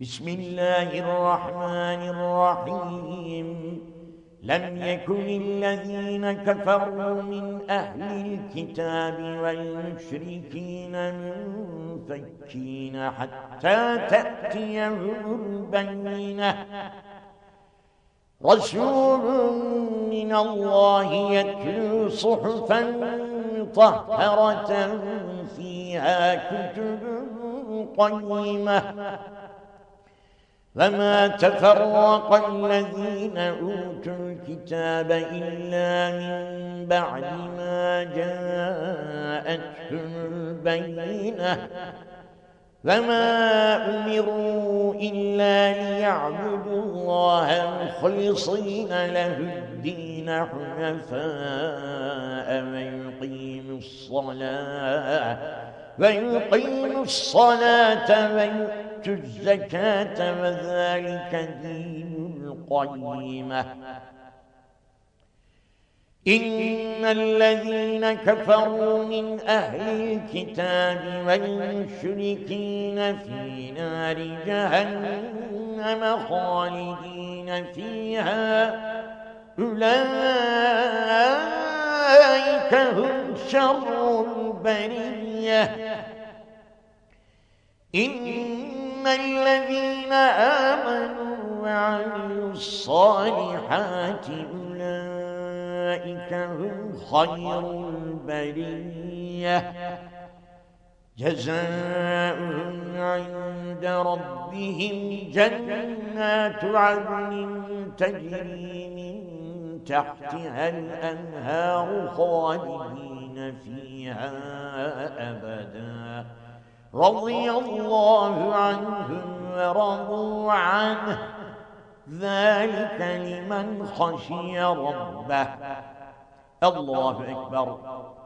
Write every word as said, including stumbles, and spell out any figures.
بسم الله الرحمن الرحيم لم يكن الذين كفروا من أهل الكتاب والمشركين منفكين حتى تأتيهم البينة رسول من الله يتلو صحفا مطهرة فيها كتب قيمة فما تفرق الذين أوتوا الكتاب إلا من بعد ما جاءتهم البينة فما أمروا إلا ليعبدوا الله مخلصين له الدين حنفاء ويقيموا الصلاة ويقيموا الصلاة ويؤتوا الزكاة وذلك دين القيمة إن الذين كفروا من أهل الكتاب والمشركين في نار جهنم خالدين فيها أولئك هم شر البرية إن الذين آمنوا وعملوا الصالحات أولئك هم خير البرية جزاؤهم عند ربهم جنات عدن تجري من تحتها الأنهار خالدين فيها أبدا رضي الله عنهم ورضوا عنه ذلك لمن خشي ربه الله أكبر